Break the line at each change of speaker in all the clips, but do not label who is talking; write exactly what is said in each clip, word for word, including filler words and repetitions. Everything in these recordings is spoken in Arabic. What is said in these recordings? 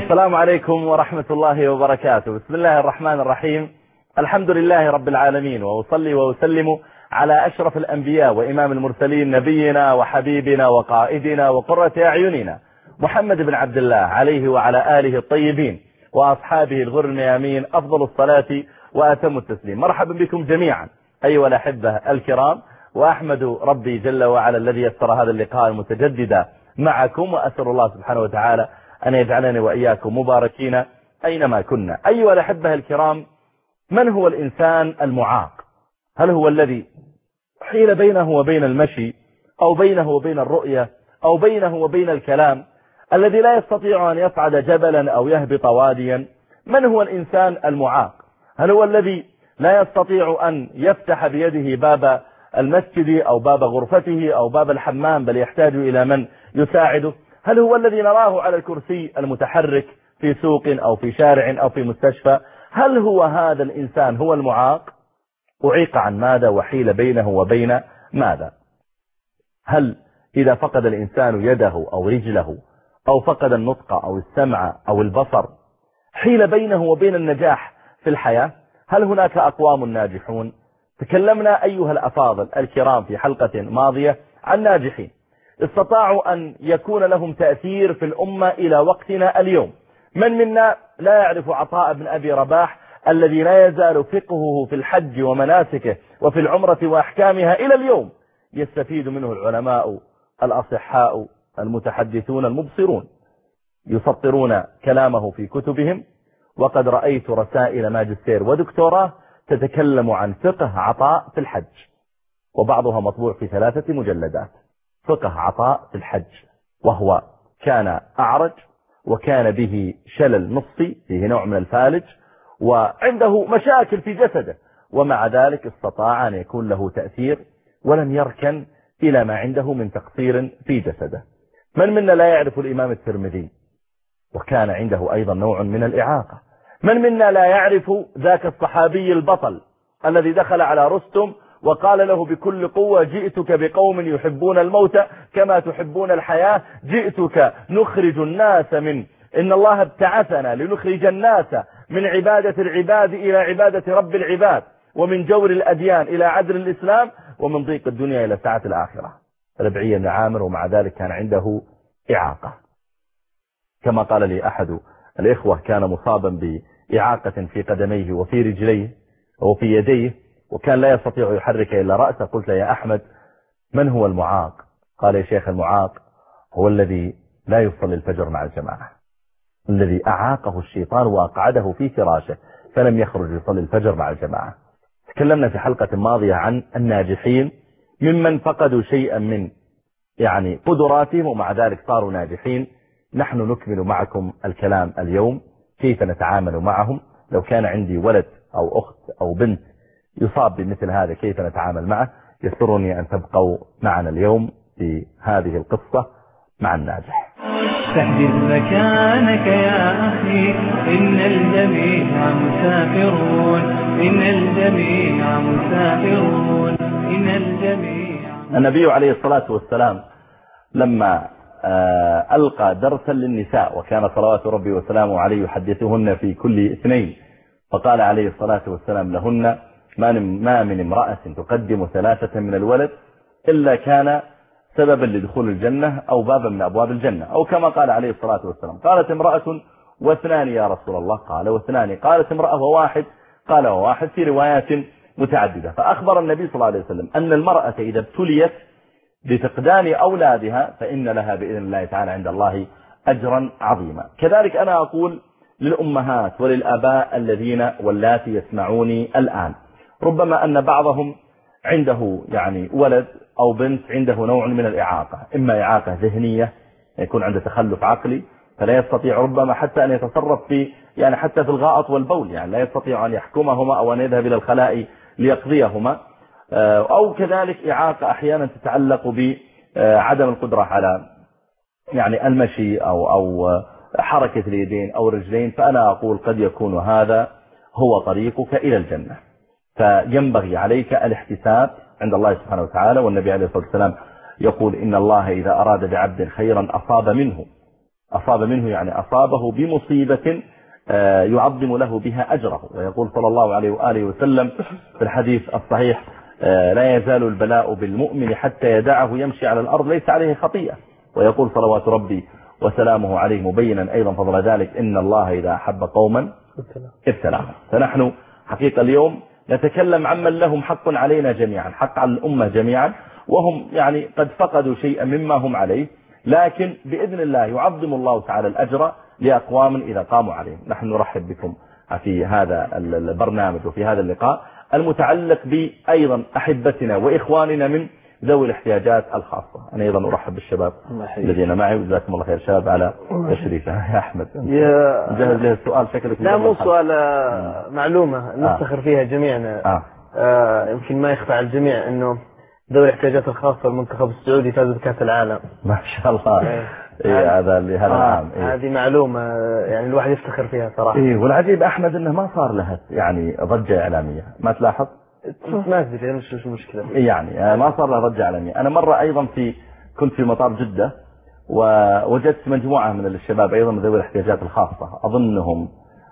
السلام عليكم ورحمة الله وبركاته. بسم الله الرحمن الرحيم. الحمد لله رب العالمين، وأصلي وأسلم على أشرف الأنبياء وإمام المرسلين، نبينا وحبيبنا وقائدنا وقرة أعيننا محمد بن عبد الله عليه وعلى آله الطيبين وأصحابه الغر الميامين أفضل الصلاة وأتم التسليم. مرحبا بكم جميعا أيها الأحبة الكرام، وأحمد ربي جل وعلا الذي يسر هذا اللقاء المتجدد معكم، وأسأل الله سبحانه وتعالى أن يجعلني وإياكم مباركين أينما كنا. أيها الأحبة الكرام، من هو الإنسان المعاق؟ هل هو الذي حيل بينه وبين المشي، أو بينه وبين الرؤية، أو بينه وبين الكلام، الذي لا يستطيع أن يصعد جبلا أو يهبط واديا؟ من هو الإنسان المعاق؟ هل هو الذي لا يستطيع أن يفتح بيده باب المسجد أو باب غرفته أو باب الحمام، بل يحتاج إلى من يساعده؟ هل هو الذي نراه على الكرسي المتحرك في سوق أو في شارع أو في مستشفى؟ هل هو هذا الإنسان هو المعاق؟ أعيق عن ماذا وحيل بينه وبين ماذا؟ هل إذا فقد الإنسان يده أو رجله أو فقد النطق أو السمع أو البصر حيل بينه وبين النجاح في الحياة؟ هل هناك أقوام ناجحون؟ تكلمنا أيها الأفاضل الكرام في حلقة ماضية عن ناجحين استطاعوا أن يكون لهم تأثير في الأمة إلى وقتنا اليوم. من منا لا يعرف عطاء بن أبي رباح الذي لا يزال فقهه في الحج ومناسكه وفي العمرة وأحكامها إلى اليوم يستفيد منه العلماء الأصحاء المتحدثون المبصرون، يسطرون كلامه في كتبهم. وقد رأيت رسائل ماجستير ودكتوراه تتكلم عن فقه عطاء في الحج، وبعضها مطبوع في ثلاثة مجلدات. فقه عطاء في الحج، وهو كان أعرج وكان به شلل نصفي، فيه نوع من الفالج، وعنده مشاكل في جسده، ومع ذلك استطاع أن يكون له تأثير ولم يركن إلى ما عنده من تقصير في جسده. من منا لا يعرف الإمام الترمذي وكان عنده أيضا نوع من الإعاقة؟ من منا لا يعرف ذاك الصحابي البطل الذي دخل على رستم وقال له بكل قوة: جئتك بقوم يحبون الموت كما تحبون الحياة، جئتك نخرج الناس من إن الله ابتعثنا لنخرج الناس من عبادة العباد إلى عبادة رب العباد، ومن جور الأديان إلى عدل الإسلام، ومن ضيق الدنيا إلى سعة الآخرة. ربعي بن عامر، ومع ذلك كان عنده إعاقة. كما قال لي أحد الإخوة كان مصابا بإعاقة في قدميه وفي رجليه وفي يديه، وكان لا يستطيع يحرك إلا رأسه. قلت له: يا أحمد، من هو المعاق؟ قال: يا شيخ، المعاق هو الذي لا يصلي الفجر مع الجماعة، الذي أعاقه الشيطان وأقعده في فراشه فلم يخرج يصلي الفجر مع الجماعة. تكلمنا في حلقة ماضية عن الناجحين ممن فقدوا شيئا من يعني قدراتهم ومع ذلك صاروا ناجحين. نحن نكمل معكم الكلام اليوم كيف نتعامل معهم. لو كان عندي ولد أو أخت أو بنت يصاب بمثل هذا كيف نتعامل معه؟ يسرني أن تبقوا معنا اليوم في هذه القصة مع الناجح.
تحدث مكانك يا أخي، إن الجميع مسافرون، إن الجميع مسافرون، إن الجميع.
النبي عليه الصلاة والسلام لما ألقى درسا للنساء، وكان صلوات ربي وسلامه عليه يحدثهن في كل اثنين، فقال عليه الصلاة والسلام لهن: ما من امرأة تقدم ثلاثة من الولد إلا كان سببا لدخول الجنة أو بابا من أبواب الجنة، أو كما قال عليه الصلاة والسلام. قالت: امرأة واثنان يا رسول الله؟ قال: واثنان. قالت: امرأة وواحد؟ قال: وواحد، في روايات متعددة. فأخبر النبي صلى الله عليه وسلم أن المرأة إذا ابتليت بفقدان أولادها فإن لها بإذن الله تعالى عند الله أجرا عظيما. كذلك أنا أقول للأمهات وللآباء الذين واللاتي يسمعوني الآن، ربما أن بعضهم عنده يعني ولد أو بنت عنده نوع من الإعاقة، إما إعاقة ذهنية، يكون عنده تخلف عقلي فلا يستطيع ربما حتى أن يتصرف في يعني حتى في الغائط والبول، يعني لا يستطيع أن يحكمهما أو أن يذهب إلى الخلاء ليقضيهما، أو كذلك إعاقة أحيانا تتعلق بعدم القدرة على يعني المشي أو أو حركة اليدين أو الرجلين. فأنا أقول قد يكون هذا هو طريقك إلى الجنة، فينبغي عليك الاحتساب عند الله سبحانه وتعالى. والنبي عليه الصلاة والسلام يقول: إن الله إذا أراد بعبد خيرا أصاب منه، أصاب منه يعني أصابه بمصيبة يعظم له بها أجره. ويقول صلى الله عليه وآله وسلم في الحديث الصحيح لا يزال البلاء بالمؤمن حتى يدعه يمشي على الأرض ليس عليه خطيئة. ويقول صلوات ربي وسلامه عليه مبينا أيضا فضل ذلك إن الله إذا أحب قوما ابتلاهم. فنحن حقيقة اليوم نتكلم عمن لهم حق علينا جميعا، حق على الأمة جميعا، وهم يعني قد فقدوا شيئا مما هم عليه، لكن بإذن الله يعظم الله تعالى الأجر لأقوام إذا قاموا عليه. نحن نرحب بكم في هذا البرنامج وفي هذا اللقاء المتعلق بأيضا أحبتنا وإخواننا من ذوي الاحتياجات الخاصة. أنا أيضا أرحب بالشباب الذين معي وجزاكم الله خير شباب على تشريفه. يا أحمد جهز له السؤال شكلك.
لا مو سؤال، معلومة نفتخر آه. فيها جميعنا. آه. آه يمكن ما يخفى على الجميع أنه ذوي الاحتياجات الخاصة المنتخب السعودي فاز بكأس العالم. ما
شاء الله. إيه. إيه هذا اللي هذا العام.
إيه. هذه معلومة يعني الواحد يفتخر فيها صراحة.
إيه والعجيب أحمد إنه ما صار لها يعني ضجة إعلامية، ما تلاحظ؟
ما أدري مش مش مشكلة.
يعني ما صار له ضجة إعلامية. أنا مرة أيضا في كنت في مطار جدة ووجدت مجموعة من الشباب أيضا من ذوي الاحتياجات الخاصة، أظنهم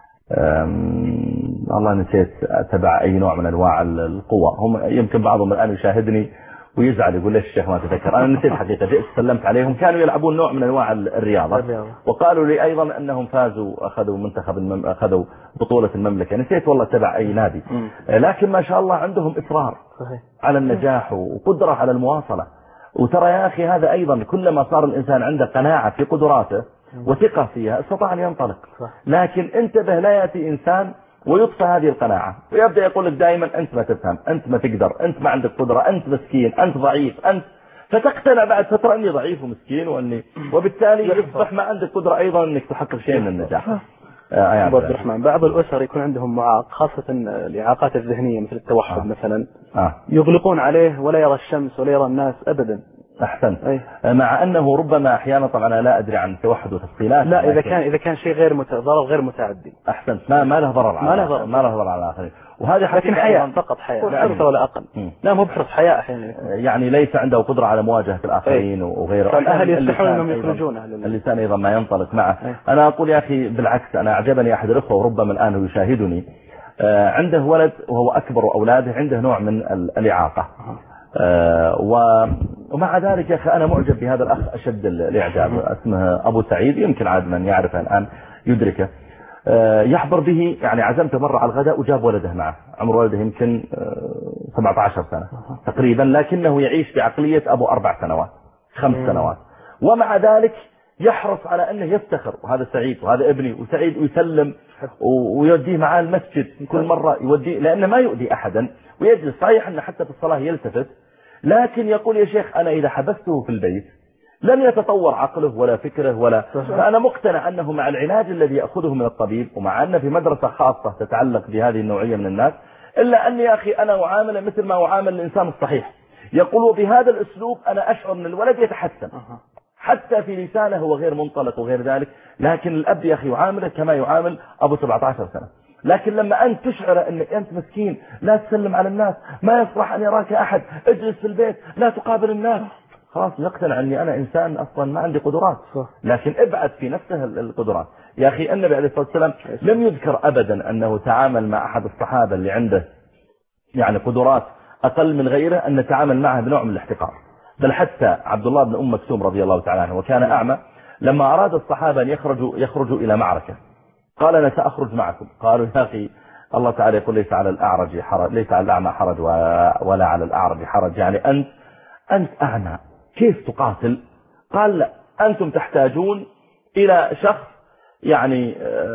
الله نسيت تبع أي نوع من أنواع القوى. هم يمكن بعضهم الآن يشاهدني ويزعل يقول ليش الشيخ ما تذكر. أنا نسيت حقيقة، جئت سلمت عليهم، كانوا يلعبون نوع من أنواع الرياضة وقالوا لي أيضا أنهم فازوا أخذوا منتخب المم... أخذوا بطولة المملكة. نسيت والله تبع أي نادي، لكن ما شاء الله عندهم إصرار على النجاح وقدرة على المواصلة. وترى يا أخي هذا أيضا كلما صار الإنسان عنده قناعة في قدراته وثقة فيها استطاع أن ينطلق. لكن انتبه لا يأتي إنسان ويطفى هذه القناعة ويبدأ يقول لك دائما أنت ما تفهم، أنت ما تقدر، أنت ما عندك قدرة، أنت مسكين، أنت ضعيف، أنت فتقتنع بعد فترة أني ضعيف ومسكين وأني وبالتالي يصبح ما عندك قدرة أيضا أنك تحقق شيء من النجاح.
آه أبو عبد الرحمن بعض الأسر يكون عندهم معاق، خاصة الإعاقات الذهنية مثل التوحد آه. مثلا آه. يغلقون عليه ولا يرى الشمس ولا يرى الناس أبدا.
أحسنت. أي. مع أنه ربما أحيانا طبعا أنا لا أدري عن التوحد وتفصيلات.
لا إذا كان إذا كان شيء غير مت... ضرر غير متعدي.
أحسنت. ما ما له ضرر على
ما له ضرر
ما له ضرر على الآخرين. وهذه
لكن حياة فقط حياة لا أكثر ولا أقل. م. لا مو بحرص حياة أحيانا
يعني ليس عنده قدرة على مواجهة الآخرين وغيره.
فالأهل يستحون أنهم يخرجونه.
اللسان أيضا ما ينطلق معه. أي. أنا أقول يا أخي بالعكس، أنا أعجبني أحد الأخوة وربما الآن يشاهدني، عنده ولد وهو أكبر أولاده عنده نوع من الإعاقة. آه ومع ذلك يا أخي أنا معجب بهذا الأخ أشد الإعجاب. اسمه أبو سعيد، يمكن عاد من يعرفه الآن يدركه. آه يحضر به، يعني عزمته مرة على الغداء وجاب ولده معه، عمر ولده يمكن آه سبعة عشر سنة تقريبا، لكنه يعيش بعقلية أبو أربع سنوات خمس سنوات، ومع ذلك يحرص على أنه يفتخر وهذا سعيد وهذا ابني وسعيد، ويسلم ويوديه معاه المسجد كل مرة يوديه، لأنه ما يؤذي أحدا ويجلس. صحيح أنه حتى في الصلاة يلتفت، لكن يقول يا شيخ أنا إذا حبسته في البيت لن يتطور عقله ولا فكره ولا. فأنا مقتنع أنه مع العلاج الذي يأخذه من الطبيب، ومع أنه في مدرسة خاصة تتعلق بهذه النوعية من الناس، إلا أني يا أخي أنا أعامله مثل ما أعامل الإنسان الصحيح. يقول بهذا الأسلوب أنا أشعر أن الولد يتحسن حتى في لسانه هو غير منطلق وغير ذلك، لكن الأب يا أخي يعامله كما يعامل أبو سبعة عشر سنة. لكن لما أنت تشعر أنك أنت مسكين، لا تسلم على الناس، ما يصلح أن يراك أحد، اجلس في البيت، لا تقابل الناس، خلاص يقتنع أني أنا إنسان أصلا ما عندي قدرات. لكن ابعد في نفسه القدرات. يا أخي النبي عليه الصلاة والسلام لم يذكر أبدا أنه تعامل مع أحد الصحابة اللي عنده يعني قدرات أقل من غيره أن تعامل معه بنوع من الاحتقار. بل حتى عبد الله بن أم مكتوم رضي الله تعالى عنه وكان أعمى، لما أراد الصحابة أن يخرجوا, يخرجوا إلى معركة قال أنا سأخرج معكم. قالوا يا أخي الله تعالى يقول ليس على الأعرج حرج، ليس على الأعمى حرج ولا على الأعرج حرج، يعني أنت أنت أعمى كيف تقاتل؟ قال لا، أنتم تحتاجون إلى شخص يعني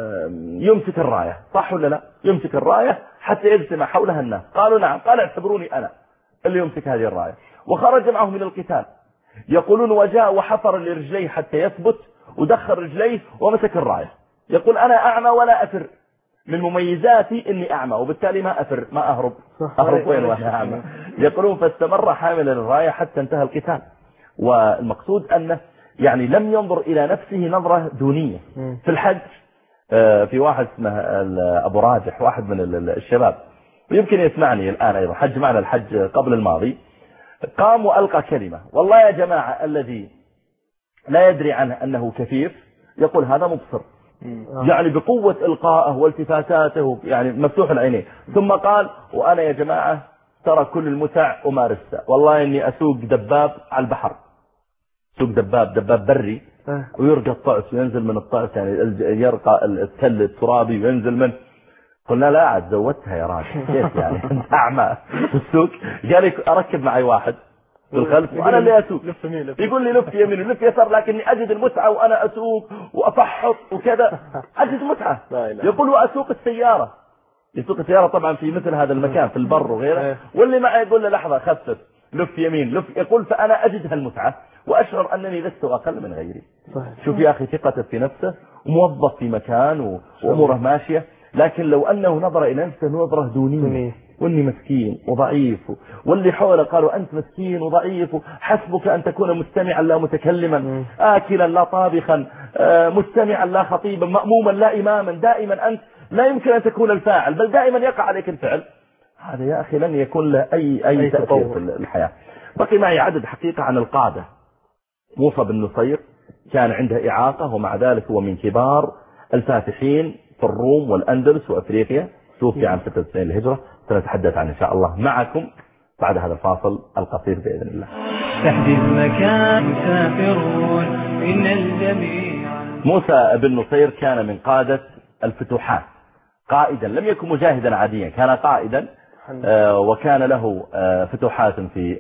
يمسك الراية، صح ولا لا؟ يمسك الراية حتى يجتمع حولها الناس. قالوا نعم. قال اعتبروني أنا اللي يمسك هذه الراية. وخرج معهم من القتال. يقولون وجاء وحفر لرجليه حتى يثبت ودخل رجليه ومسك الراية. يقول أنا أعمى ولا أفر، من مميزاتي إني أعمى وبالتالي ما أفر ما أهرب أهرب وين وأنا أعمى. يقولون فاستمر حاملا الراية حتى انتهى القتال. والمقصود أنه يعني لم ينظر إلى نفسه نظرة دونية. في الحج في واحد اسمه أبو راجح، واحد من الشباب ويمكن يسمعني الآن أيضا، حج معنا الحج قبل الماضي، قام وألقى كلمة والله يا جماعة الذي لا يدري عنه أنه كفيف يقول هذا مبصر، يعني بقوة إلقائه والتفاتاته يعني مفتوح العينين. ثم قال وأنا يا جماعة ترى كل المتع أمارسها، والله إني أسوق دباب على البحر، سوق دباب دباب بري ويرقى الطعس وينزل من الطعس، يعني يرقى التل الترابي وينزل منه. قلنا لا عاد زودتها يا راجل، كيف يعني انت أعمى في السوق؟ قال لي أركب معي واحد في الخلف وأنا اللي أسوق، يقول لي لف يمين ولف يسار، لكني أجد المتعة وأنا أسوق وأفحط وكذا، أجد متعة. يقول وأسوق السيارة، يسوق السيارة طبعا في مثل هذا المكان في البر وغيره، واللي معي يقول له لحظة خفف لف يمين لف، يقول فأنا أجد هالمتعة وأشعر أنني لست أقل من غيري. شوف يا أخي ثقته في نفسه، موظف في مكان وأموره ماشية، لكن لو أنه نظر إلى نفسه نظرة دونية واني مسكين وضعيف، واللي حوله قالوا أنت مسكين وضعيف، حسبك أن تكون مستمعا لا متكلما، آكلا لا طابخا، مستمعا لا خطيبا، مأموما لا إماما، دائما أنت لا يمكن أن تكون الفاعل بل دائما يقع عليك الفعل. هذا يا أخي لن يكون له أي, أي تأثير في الحياة. بقي معي عدد حقيقة عن القادة. موسى بن نصير كان عنده إعاقة، ومع ذلك هو من كبار الفاتحين في الروم والأندلس وأفريقيا، توفي عام ستة وتسعين الهجرة. سنتحدث عن إن شاء الله معكم بعد هذا الفاصل القصير بإذن الله.
تحدث مكان مسافرون إن الجميع.
موسى بن نصير كان من قادة الفتوحات، قائدا، لم يكن مجاهدا عاديا، كان قائدا، آه وكان له آه فتوحات في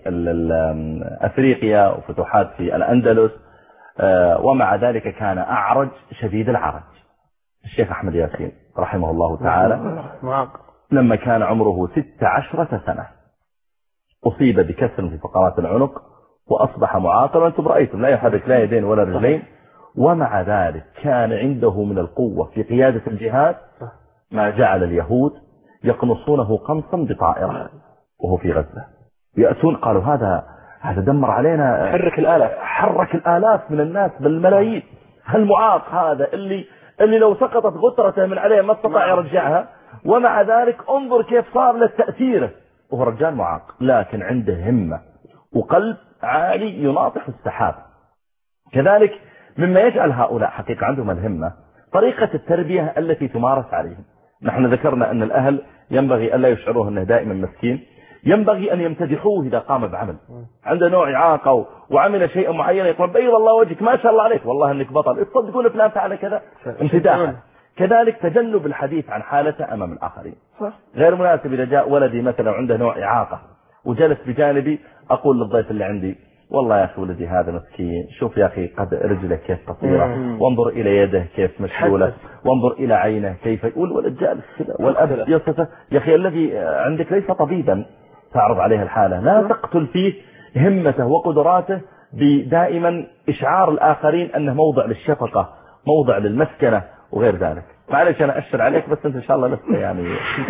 أفريقيا وفتوحات في الأندلس، آه ومع ذلك كان أعرج شديد العرج. الشيخ أحمد ياسين رحمه الله تعالى لما كان عمره ست عشرة سنة أصيب بكسر في فقرات العنق وأصبح معاقا، وأنتم رأيتم لا يحرك لا يدين ولا رجلين، ومع ذلك كان عنده من القوة في قيادة الجهاد ما جعل اليهود يقنصونه قنصا بطائرة وهو في غزة، يأتون قالوا هذا هذا دمر علينا،
حرك الآلاف
حرك الآلاف من الناس بالملايين، هالمعاق هذا اللي اللي لو سقطت غترته من عليه ما استطاع يرجعها، ومع ذلك انظر كيف صار له تأثيره، وهو رجال معاق لكن عنده همة وقلب عالي يناطح السحاب. كذلك مما يجعل هؤلاء حقيقة عندهم الهمة طريقة التربية التي تمارس عليهم. نحن ذكرنا أن الأهل ينبغي ألا يشعروه أنه دائما مسكين، ينبغي أن يمتدحوه إذا قام بعمل، عنده نوع إعاقة وعمل شيء معين يقول بيض الله وجهك ما شاء الله عليك والله أنك بطل، تصدقون فلان فعل كذا، امتداحا. كذلك تجنب الحديث عن حالته أمام الآخرين، غير مناسب إذا جاء ولدي مثلا عنده نوع إعاقة وجلس بجانبي أقول للضيف اللي عندي والله يا أخي ولدي هذا مسكين، شوف يا أخي قد رجله كيف قصيرة، وانظر إلى يده كيف مشلولة، وانظر إلى عينه كيف يقول، والولد جالس كذا، والأب يصفه يا أخي الذي عندك ليس طبيبا تعرض عليه الحالة، لا تقتل فيه همته وقدراته بدائما إشعار الآخرين أنه موضع للشفقة، موضع للمسكنة وغير ذلك. معلش أنا أشر عليك بس أنت إن شاء الله لسه يعني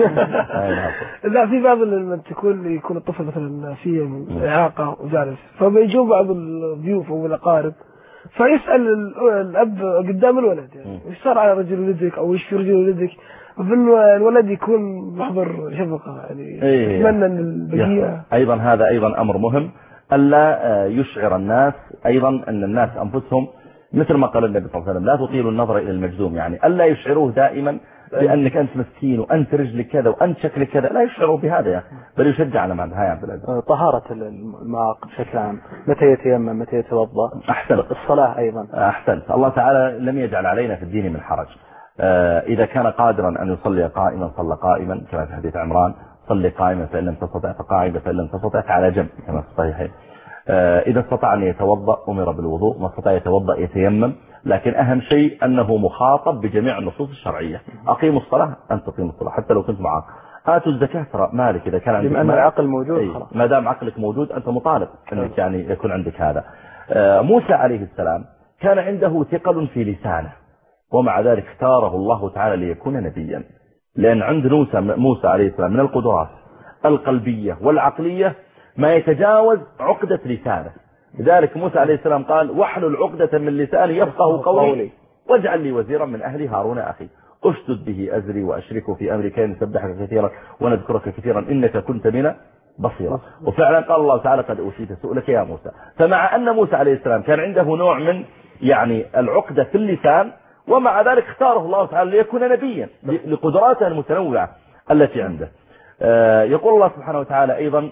لا في بعض لما تكون يكون الطفل مثلا فيه إعاقة وجالس، فبيجوا بعض الضيوف أو الأقارب فيسأل الأب قدام الولد يعني إيش صار على رجل ولدك أو إيش في رجل ولدك، فالولد يكون محضر شفقة يعني يتمنى أن البقية.
أيضا هذا أيضا أمر مهم ألا يشعر الناس أيضا أن الناس أنفسهم مثل ما قال النبي صلى الله عليه وسلم لا تطيلوا النظر إلى المجذوم، يعني ألا يشعروه دائما بأنك أنت مسكين وأنت رجلك كذا وأنت شكلك كذا، لا يشعروا بهذا يا بل يشجع على معنى. هاي عبد العزيز
طهارة المعاق بشكل عام، متى يتيمم متى يتوضأ،
أحسن
الصلاة أيضا
أحسن. الله تعالى لم يجعل علينا في الدين من حرج، إذا كان قادرا أن يصلي قائما صلى قائما كما في حديث عمران، صلي قائما فإن لم تستطع فقاعدا فإن لم تستطع على جنب كما في الصحيحين. إذا استطاع أن يتوضأ أمر بالوضوء، ما استطاع يتوضأ يتيمم، لكن أهم شيء أنه مخاطب بجميع النصوص الشرعية. أقيموا الصلاة أن تقيموا الصلاة حتى لو كنت معاق، آتوا الزكاة ترى مالك إذا كان عندك
لأن العقل موجود خلاص،
ما دام عقلك موجود أنت مطالب أنك يعني يكون عندك هذا. موسى عليه السلام كان عنده ثقل في لسانه، ومع ذلك اختاره الله تعالى ليكون نبيا، لأن عند موسى موسى عليه السلام من القدرات القلبية والعقلية ما يتجاوز عقدة لسانه. لذلك موسى عليه السلام قال واحلل عقدة من لساني يفقه قولي واجعل لي وزيرا من أهلي هارون أخي أشدد به أزري وأشركه في أمري كي نسبحك كثيرا ونذكرك كثيرا إنك كنت بنا بصيرا. وفعلا قال الله تعالى قد أوتيت سؤلك يا موسى. فمع أن موسى عليه السلام كان عنده نوع من يعني العقدة في اللسان، ومع ذلك اختاره الله تعالى ليكون نبيا لقدراته المتنوعة التي عنده. يقول الله سبحانه وتعالى أيضا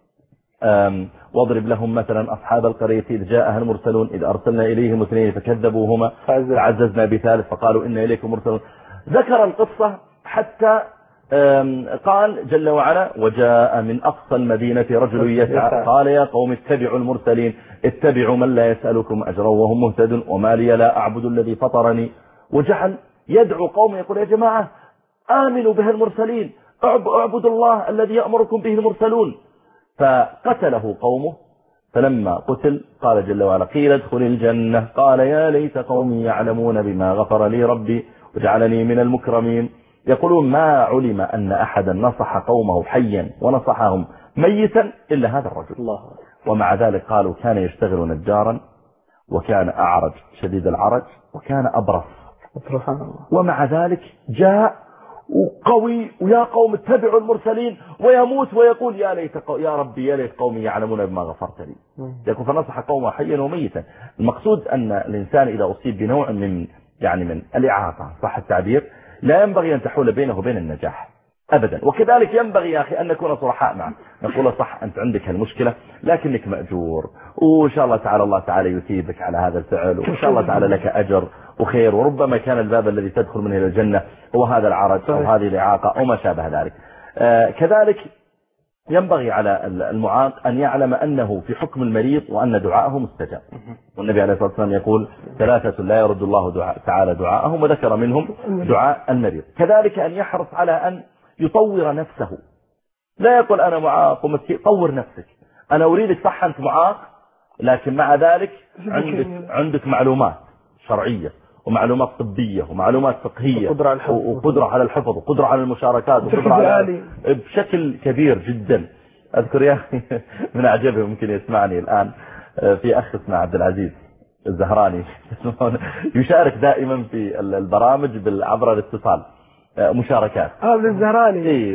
واضرب لهم مثلا أصحاب القرية إذ جاءها المرسلون إذ أرسلنا إليهم اثنين فكذبوهما فعززنا بثالث فقالوا إنا إليكم مرسلون. ذكر القصة حتى قال جل وعلا وجاء من أقصى المدينة رجل يسعى قال يا قوم اتبعوا المرسلين اتبعوا من لا يسألكم أجرا وهم مهتدون وما لي لا أعبد الذي فطرني. وجعل يدعو قوم يقول يا جماعة آمنوا به المرسلين اعبدوا الله الذي يأمركم به المرسلون. فقتله قومه. فلما قتل قال جل وعلا قيل ادخل الجنة قال يا ليت قومي يعلمون بما غفر لي ربي وجعلني من المكرمين. يقولون ما علم أن أحدا نصح قومه حيا ونصحهم ميتا إلا هذا الرجل الله. ومع ذلك قالوا كان يشتغل نجارا وكان أعرج شديد العرج وكان أبرص ومع ذلك جاء وقوي ويا قوم اتبعوا المرسلين ويموت ويقول يا ليت يا ربي يا ليت قومي يعلمون بما غفرت لي. يقول فنصح قومه حيا وميتا. المقصود أن الإنسان إذا أصيب بنوع من يعني من الإعاقة صح التعبير لا ينبغي أن تحول بينه وبين النجاح أبدا. وكذلك ينبغي يا أخي أن نكون صرحاء معه نقول صح أنت عندك هالمشكلة لكنك مأجور وإن شاء الله تعالى الله تعالى يثيبك على هذا الفعل وإن شاء الله تعالى لك أجر وخير وربما كان الباب الذي تدخل منه إلى الجنة هو هذا العرج أو هذه الإعاقة أو ما شابه ذلك. آه كذلك ينبغي على المعاق أن يعلم أنه في حكم المريض وأن دعاءه مستجاب. والنبي عليه الصلاة والسلام يقول ثلاثة لا يرد الله دعاء تعالى دعاءهم وذكر منهم دعاء المريض. كذلك أن يحرص على أن يطور نفسه لا يقول أنا معاق ومسكين. طور نفسك. أنا أريدك صح أنت معاق لكن مع ذلك عندك, عندك معلومات شرعية ومعلومات طبية ومعلومات فقهية وقدرة على الحفظ وقدرة على المشاركات وقدرة على بشكل كبير جدا. أذكر يا أخي من أعجبه ممكن يسمعني الآن في أخ اسمه عبد العزيز الزهراني يشارك دائما في البرامج عبر الاتصال مشاركات.
هذا الزهراني
ايه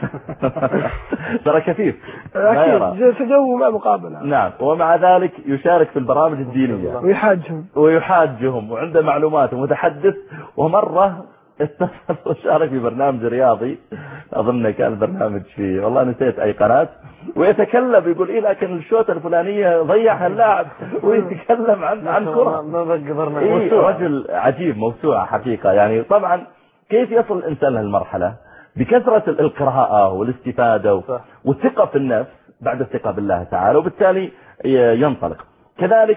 ترى كثير
اكيد تجو مع مقابله.
نعم ومع ذلك يشارك في البرامج الدينيه
ويحاجهم
ويحاجهم وعنده معلومات ومتحدث. ومره اتصل وشارك في برنامج رياضي اظن كان برنامج في والله نسيت اي قناه ويتكلم يقول إيه لكن الشوطة الفلانية ضيعها اللاعب ويتكلم عن عن كرة. إيه رجل عجيب موسوعة حقيقة. يعني طبعا كيف يصل الإنسان لهالمرحلة بكثرة القراءة والاستفادة والثقة في النفس بعد الثقة بالله تعالى وبالتالي ينطلق. كذلك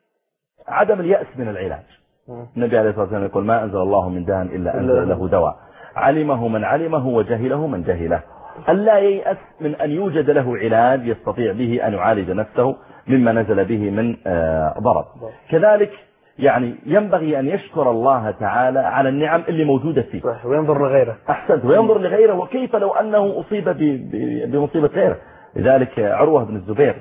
عدم اليأس من العلاج. النبي عليه الصلاة والسلام يقول ما أنزل الله من داء إلا أنزل له دواء علمه من علمه وجهله من جهله. ألا ييأس من أن يوجد له علاج يستطيع به أن يعالج نفسه مما نزل به من ضرر. كذلك يعني ينبغي أن يشكر الله تعالى على النعم اللي موجودة فيه
وينظر لغيره.
أحسنت وينظر لغيره. وكيف لو أنه أصيب بمصيبة غيره. لذلك عروة بن الزبير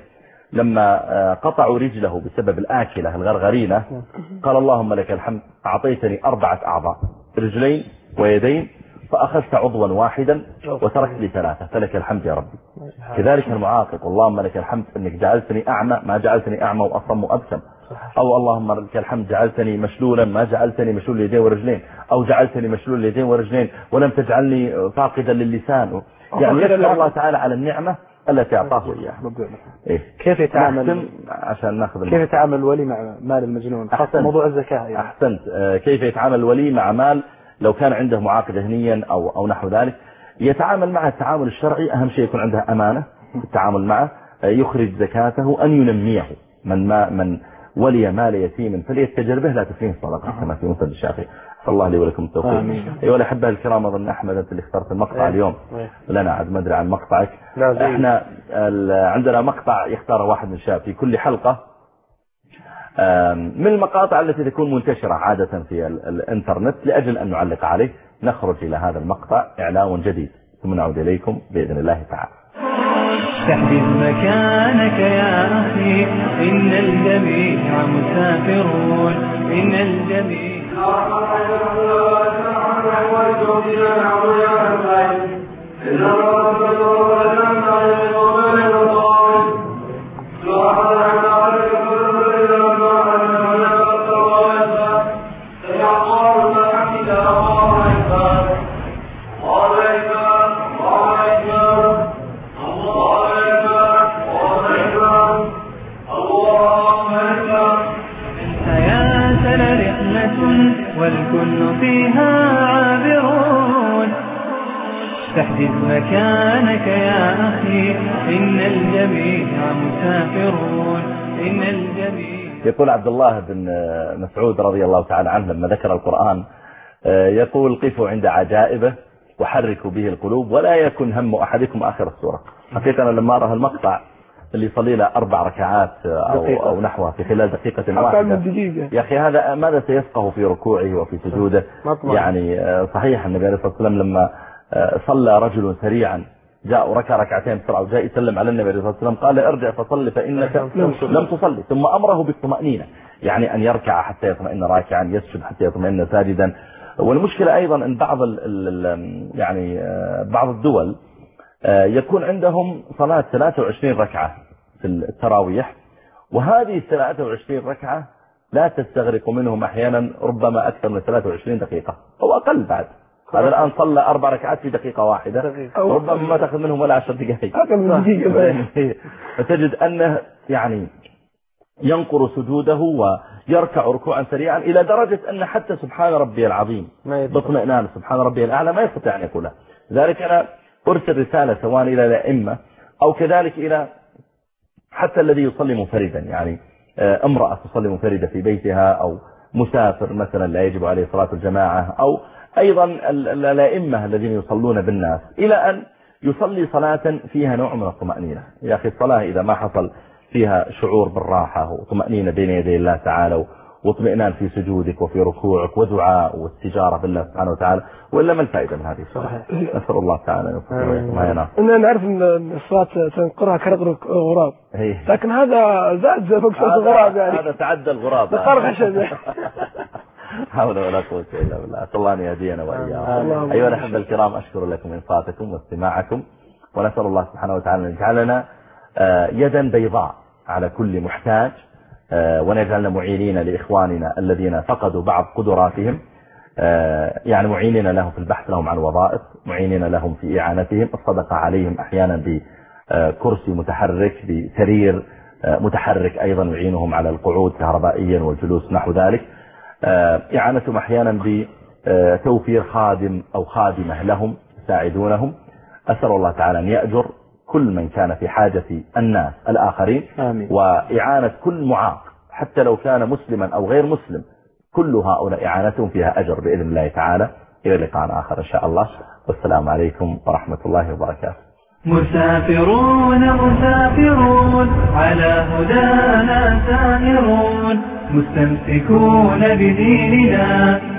لما قطعوا رجله بسبب الآكلة الغرغرينة قال اللهم لك الحمد أعطيتني أربعة أعضاء رجلين ويدين فأخذت عضوا واحدا وتركت لي ثلاثة فلك الحمد يا ربي. كذلك المعاقق اللهم لك الحمد أنك جعلتني أعمى ما جعلتني أعمى وأصم وأبسم. أو اللهم لك الحمد جعلتني مشلولا ما جعلتني مشلول اليدين والرجلين. أو جعلتني مشلول اليدين والرجلين ولم تجعلني فاقدا للسان. يعني يشكر الله تعالى على النعمة التي أعطاه إياها.
إيه؟ كيف يتعامل
عشان ناخذ
كيف يتعامل الولي مع مال المجنون خاصة موضوع الزكاة يعني.
أحسنت. كيف يتعامل الولي مع مال لو كان عنده معاق ذهنيا أو أو نحو ذلك. يتعامل معه التعامل الشرعي. أهم شيء يكون عنده أمانة التعامل معه. يخرج زكاته أن ينميه. من ما من ولي مال يتيم فليتجر به لا تفيه صدقة كما في مسند الشافعي. صلى الله لي ولكم التوفيق. أيها الأحبة الكرام أظن أحمد أنت اللي اخترت المقطع اليوم لنا عاد ما أدري عن مقطعك. احنا عندنا مقطع يختار واحد من الشباب في كل حلقة من المقاطع التي تكون منتشرة عادة في الانترنت لأجل أن نعلق عليه. نخرج إلى هذا المقطع إعلان جديد ثم نعود إليكم بإذن الله تعالى.
تحدث مكانك يا أخي إن الجميع مسافرون إن الجميع
سبحان
فيها عابرون تحجز مكانك يا أخي إن الجميع مسافرون إن الجميع.
يقول عبد الله بن مسعود رضي الله تعالى عنه لما ذكر القرآن يقول قفوا عند عجائبه وحركوا به القلوب ولا يكن هم أحدكم آخر السورة. حقيقة أنا لما أرى المقطع اللي يصلي له أربع ركعات أو, أو نحوه في خلال دقيقة واحدة يا أخي هذا ماذا سيفقه في ركوعه وفي سجوده؟ يعني صحيح النبي عليه الصلاة والسلام لما صلى رجل سريعا جاء وركع ركعتين بسرعة وجاء يسلم على النبي عليه الصلاة والسلام قال ارجع فصلي فإنك لم تصلي، ثم أمره بالطمأنينة يعني أن يركع حتى يطمئن راكعا، يسجد حتى يطمئن ساجدا. والمشكلة أيضا أن بعض ال يعني بعض الدول يكون عندهم صلاة ثلاثة وعشرين ركعة في التراويح، وهذه ثلاثة وعشرين ركعة لا تستغرق منهم أحيانا ربما أكثر من ثلاثة وعشرين دقيقة أو أقل بعد. هذا الآن صلى أربع ركعات في دقيقة واحدة ربما ما تأخذ منهم ولا عشر دقائق. فتجد أنه يعني ينقر سجوده ويركع ركوعا سريعا إلى درجة أن حتى سبحان ربي العظيم باطمئنان سبحان ربي الأعلى ما يستطيع أن يقولها. ذلك أنا أرسل رسالة سواء إلى الأئمة أو كذلك إلى حتى الذي يصلي منفردا، يعني امرأة تصلي منفردة في بيتها أو مسافر مثلا لا يجب عليه صلاة الجماعة، أو أيضا الأئمة الذين يصلون بالناس، إلى أن يصلي صلاة فيها نوع من الطمأنينة. يا أخي الصلاة إذا ما حصل فيها شعور بالراحة وطمأنينة بين يدي الله تعالى واطمئنان في سجودك وفي ركوعك ودعاء واستجارة بالله سبحانه وتعالى، وإلا ما الفائدة من هذه الصلاة؟ نسأل الله تعالى أن يوفقنا وإياكم. ما ينام.
إننا نعرف أن الصلاة تنقرها كرغرق غراب، لكن هذا زاد فوق صوت الغراب، يعني
هذا تعدى الغراب.
تقرب عشان
حول ولا قوة إلا بالله. أسأل الله أن يهدينا وإياكم. أيها الأحبة الكرام، أشكر لكم إنصاتكم واستماعكم، ونسأل الله سبحانه وتعالى أن يجعلنا يدا بيضاء على كل محتاج، ونجعلنا معينين لإخواننا الذين فقدوا بعض قدراتهم، يعني معينين لهم في البحث لهم عن وظائف، معينين لهم في إعانتهم، الصدقة عليهم أحيانا بكرسي متحرك، بسرير متحرك أيضا يعينهم على القعود كهربائيا والجلوس نحو ذلك، إعانتهم أحيانا بتوفير خادم أو خادمة لهم يساعدونهم. أسأل الله تعالى أن يأجر كل من كان في حاجة الناس الآخرين. آمين. وإعانة كل معاق حتى لو كان مسلما أو غير مسلم، كل هؤلاء إعانتهم فيها أجر بإذن الله تعالى. إلى لقاء آخر إن شاء الله، والسلام عليكم ورحمة الله وبركاته.
مسافرون مسافرون على هدانا سائرون، مستمسكون بديننا